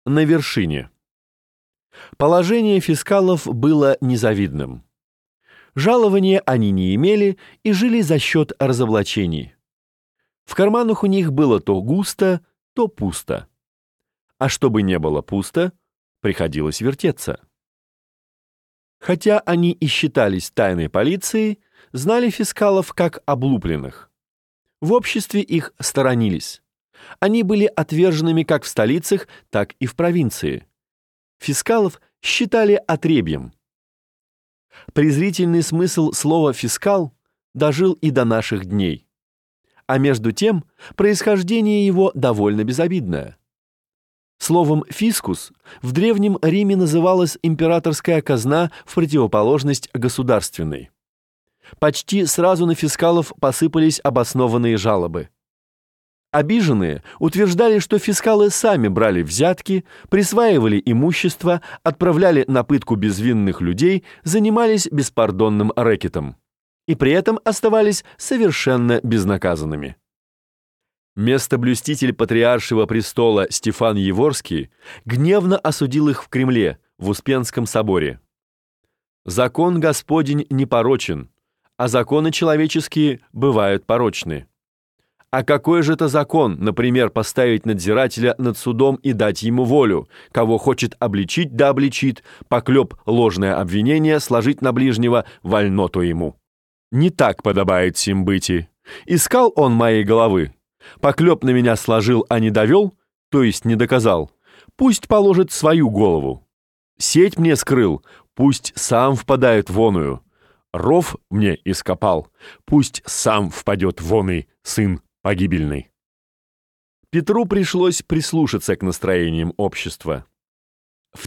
На вершине. Положение фискалов было незавидным. Жалования они не имели и жили за счет разоблачений. В карманах у них было то густо, то пусто. А чтобы не было пусто, приходилось вертеться. Хотя они и считались тайной полицией, знали фискалов как облупленных. В обществе их сторонились. Они были отверженными как в столицах, так и в провинции. Фискалов считали отребьем. Презрительный смысл слова «фискал» дожил и до наших дней. А между тем, происхождение его довольно безобидное. Словом «фискус» в Древнем Риме называлась императорская казна в противоположность государственной. Почти сразу на фискалов посыпались обоснованные жалобы. Обиженные утверждали, что фискалы сами брали взятки, присваивали имущество, отправляли на пытку безвинных людей, занимались беспардонным рэкетом. И при этом оставались совершенно безнаказанными. Местоблюститель патриаршего престола Стефан Яворский гневно осудил их в Кремле, в Успенском соборе. «Закон Господень непорочен, а законы человеческие бывают порочны. А какой же это закон, например, поставить надзирателя над судом и дать ему волю, кого хочет обличить, да обличит, поклеп ложное обвинение сложить на ближнего, вольноту ему? Не так подобает сим быти. Искал он моей головы, поклеп на меня сложил, а не довел, то есть не доказал, пусть положит свою голову. Сеть мне скрыл, пусть сам впадает воную. Ров мне ископал, пусть сам впадет воный сын погибельный». Петру пришлось прислушаться к настроениям общества. В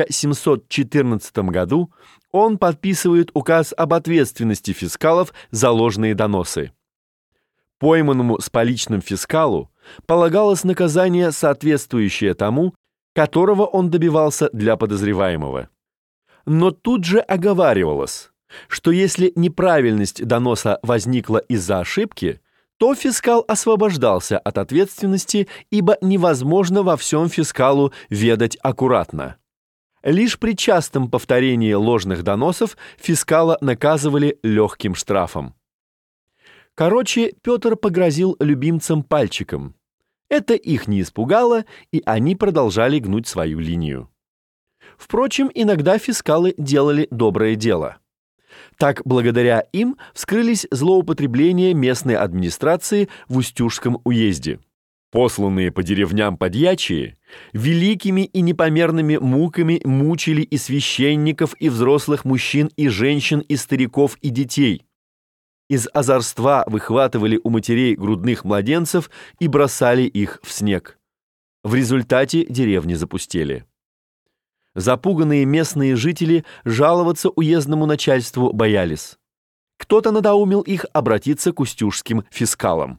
1714 году он подписывает указ об ответственности фискалов за ложные доносы. Пойманному с поличным фискалу полагалось наказание, соответствующее тому, которого он добивался для подозреваемого. Но тут же оговаривалось, что если неправильность доноса возникла из-за ошибки, то фискал освобождался от ответственности, ибо невозможно во всем фискалу ведать аккуратно. Лишь при частом повторении ложных доносов фискала наказывали легким штрафом. Короче, Петр погрозил любимцам пальчиком. Это их не испугало, и они продолжали гнуть свою линию. Впрочем, иногда фискалы делали доброе дело. Так, благодаря им вскрылись злоупотребления местной администрации в Устюжском уезде. Посланные по деревням подьячие великими и непомерными муками мучили и священников, и взрослых мужчин, и женщин, и стариков, и детей. Из озорства выхватывали у матерей грудных младенцев и бросали их в снег. В результате деревни запустели. Запуганные местные жители жаловаться уездному начальству боялись. Кто-то надоумил их обратиться к устюжским фискалам.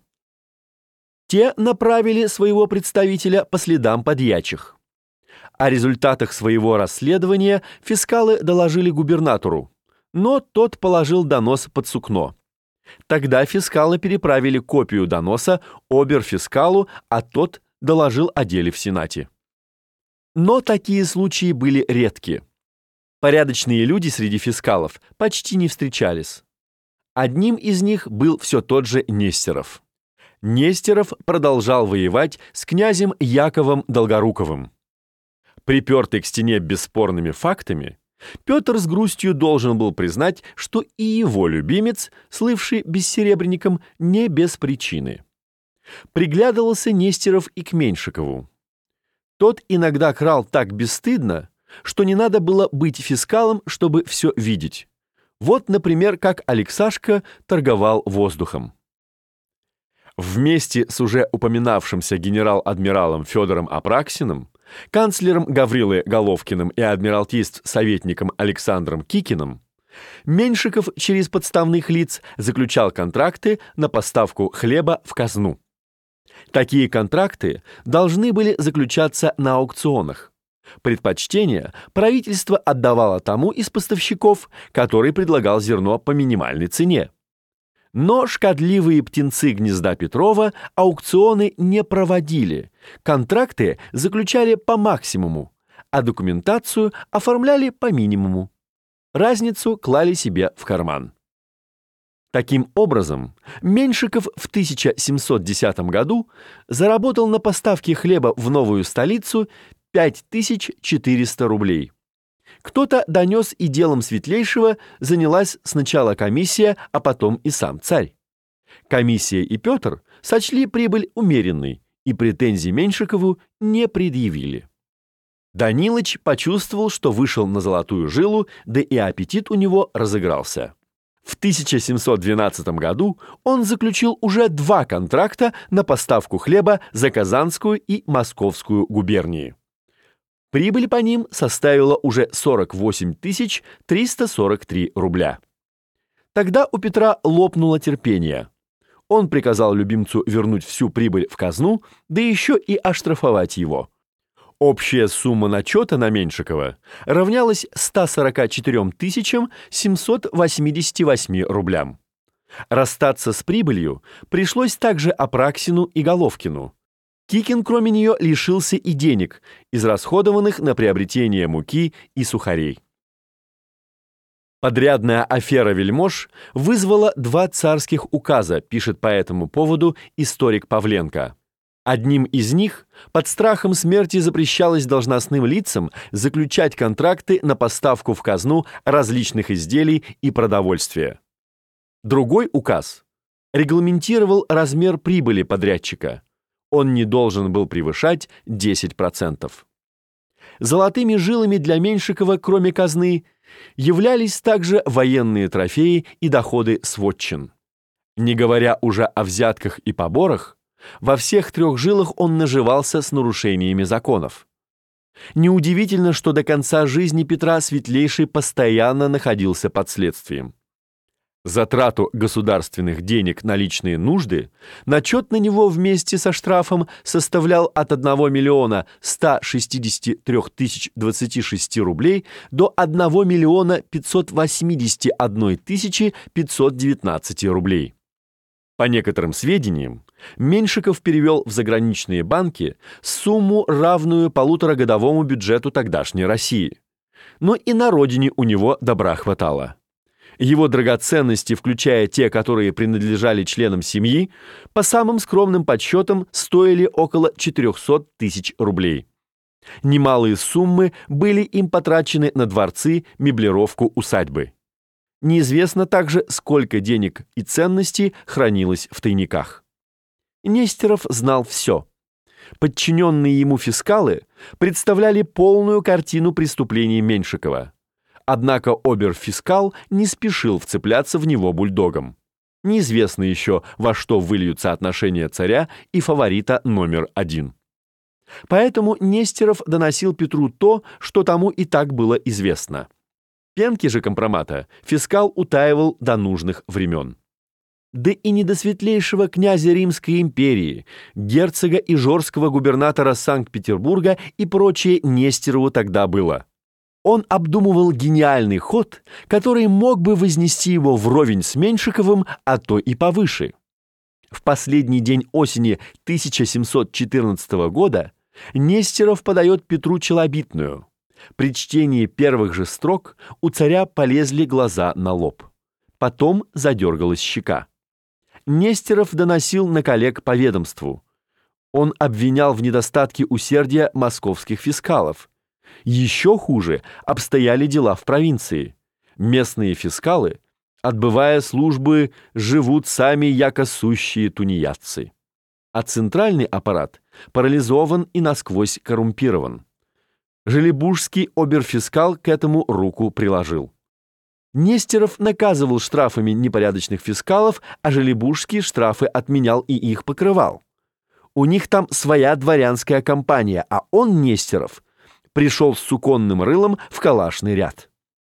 Те направили своего представителя по следам подьячих. О результатах своего расследования фискалы доложили губернатору, но тот положил донос под сукно. Тогда фискалы переправили копию доноса обер-фискалу, а тот доложил о деле в Сенате. Но такие случаи были редки. Порядочные люди среди фискалов почти не встречались. Одним из них был все тот же Нестеров. Нестеров продолжал воевать с князем Яковом Долгоруковым. Припертый к стене бесспорными фактами, Петр с грустью должен был признать, что и его любимец, слывший бессеребренником, не без причины. Приглядывался Нестеров и к Меньшикову. Тот иногда крал так бесстыдно, что не надо было быть фискалом, чтобы все видеть. Вот, например, как Алексашка торговал воздухом. Вместе с уже упоминавшимся генерал-адмиралом Федором Апраксиным, канцлером Гаврилой Головкиным и адмиралтейств-советником Александром Кикиным, Меньшиков через подставных лиц заключал контракты на поставку хлеба в казну. Такие контракты должны были заключаться на аукционах. Предпочтение правительство отдавало тому из поставщиков, который предлагал зерно по минимальной цене. Но шкодливые птенцы гнезда Петрова аукционы не проводили, контракты заключали по максимуму, а документацию оформляли по минимуму. Разницу клали себе в карман. Таким образом, Меньшиков в 1710 году заработал на поставке хлеба в новую столицу 5400 рублей. Кто-то донес, и делом Светлейшего занялась сначала комиссия, а потом и сам царь. Комиссия и Петр сочли прибыль умеренной и претензий Меньшикову не предъявили. Данилыч почувствовал, что вышел на золотую жилу, да и аппетит у него разыгрался. В 1712 году он заключил уже 2 контракта на поставку хлеба за Казанскую и Московскую губернии. Прибыль по ним составила уже 48 343 рубля. Тогда у Петра лопнуло терпение. Он приказал любимцу вернуть всю прибыль в казну, да еще и оштрафовать его. Общая сумма начета на Меньшикова равнялась 144 788 рублям. Расстаться с прибылью пришлось также Апраксину и Головкину. Кикин, кроме нее, лишился и денег, израсходованных на приобретение муки и сухарей. Подрядная афера вельмож вызвала 2 царских указа, пишет по этому поводу историк Павленко. Одним из них под страхом смерти запрещалось должностным лицам заключать контракты на поставку в казну различных изделий и продовольствия. Другой указ регламентировал размер прибыли подрядчика. Он не должен был превышать 10%. Золотыми жилами для Меньшикова, кроме казны, являлись также военные трофеи и доходы с вотчин. Не говоря уже о взятках и поборах, во всех 3 жилах он наживался с нарушениями законов. Неудивительно, что до конца жизни Петра Светлейший постоянно находился под следствием. Затрату государственных денег на личные нужды начет на него вместе со штрафом составлял от 1 163 026 рублей до 1 581 519 рублей. По некоторым сведениям, Меньшиков перевел в заграничные банки сумму, равную 1,5-годовому бюджету тогдашней России. Но и на родине у него добра хватало. Его драгоценности, включая те, которые принадлежали членам семьи, по самым скромным подсчетам стоили около 400 тысяч рублей. Немалые суммы были им потрачены на дворцы, меблировку усадьбы. Неизвестно также, сколько денег и ценностей хранилось в тайниках. Нестеров знал все. Подчиненные ему фискалы представляли полную картину преступлений Меньшикова. Однако обер-фискал не спешил вцепляться в него бульдогом. Неизвестно еще, во что выльются отношения царя и фаворита номер 1. Поэтому Нестеров доносил Петру то, что тому и так было известно. Пенки же компромата фискал утаивал до нужных времен. Да и не до светлейшего князя Римской империи, герцога и жорского губернатора Санкт-Петербурга и прочее Нестерову тогда было. Он обдумывал гениальный ход, который мог бы вознести его вровень с Меньшиковым, а то и повыше. В последний день осени 1714 года Нестеров подает Петру челобитную. При чтении первых же строк у царя полезли глаза на лоб. Потом задергалась щека. Нестеров доносил на коллег по ведомству. Он обвинял в недостатке усердия московских фискалов. Еще хуже обстояли дела в провинции. Местные фискалы, отбывая службы, живут сами яко сущие тунеядцы. А центральный аппарат парализован и насквозь коррумпирован. Желебужский оберфискал к этому руку приложил. Нестеров наказывал штрафами непорядочных фискалов, а Желебужский штрафы отменял и их покрывал. У них там своя дворянская компания, а он, Нестеров, пришел с суконным рылом в калашный ряд.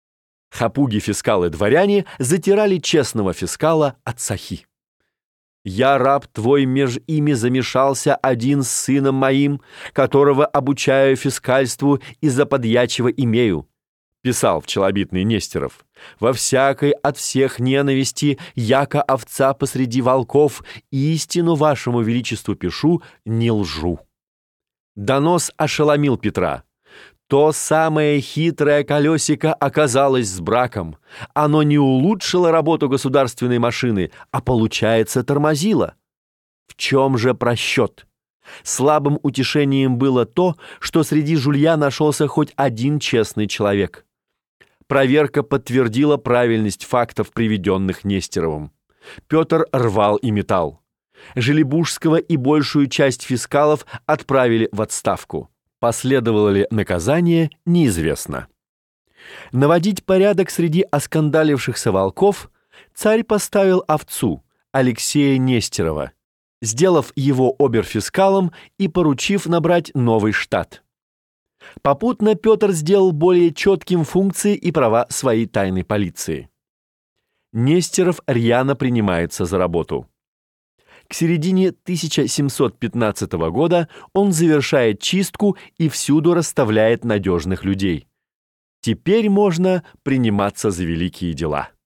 Хапуги-фискалы-дворяне затирали честного фискала от сахи. «Я, раб твой, меж ими замешался один с сыном моим, которого обучаю фискальству и за подьячего имею. писал в челобитный Нестеров, «во всякой от всех ненависти, яко овца посреди волков, истину вашему величеству пишу, не лжу». Донос ошеломил Петра. То самое хитрое колесико оказалось с браком. Оно не улучшило работу государственной машины, а, получается, тормозило. В чем же просчет? Слабым утешением было то, что среди жулья нашелся хоть один честный человек. Проверка подтвердила правильность фактов, приведенных Нестеровым. Петр рвал и метал. Желебужского и большую часть фискалов отправили в отставку. Последовало ли наказание, неизвестно. Наводить порядок среди оскандалившихся волков царь поставил овцу Алексея Нестерова, сделав его оберфискалом и поручив набрать новый штат. Попутно Петр сделал более четким функции и права своей тайной полиции. Нестеров рьяно принимается за работу. К середине 1715 года он завершает чистку и всюду расставляет надежных людей. Теперь можно приниматься за великие дела.